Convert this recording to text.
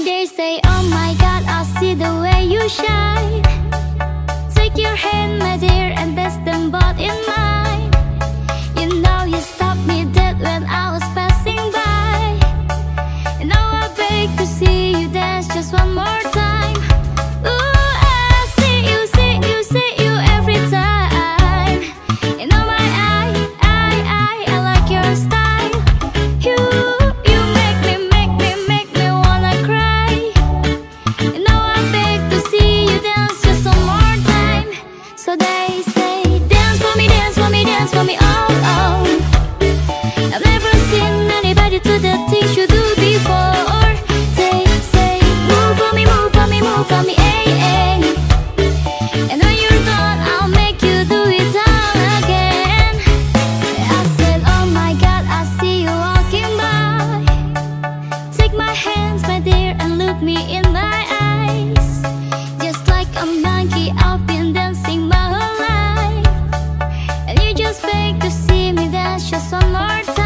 They say, oh my God, I see the way you shine. Take your hand, my dear, and place them both in mine. You know you stopped me dead when I was passing by. And now I beg to see you dance just one more time. Ooh, I see you, see you, see you every time. And oh my, I like your style. You make me wanna cry. And now I beg to see you dance just one more time. So they say, dance for me, dance for me, dance for me, oh, oh. I've never seen anybody do the things you do before. They say, move for me, move for me, move for me, ay, ay. And when you're done, I'll make you do it all again. I said, oh my God, I see you walking by. Take my hands, my dear, and look me in my eyes. Just like a monkey, I've been dancing my whole life. And you just beg to see me dance just one more time.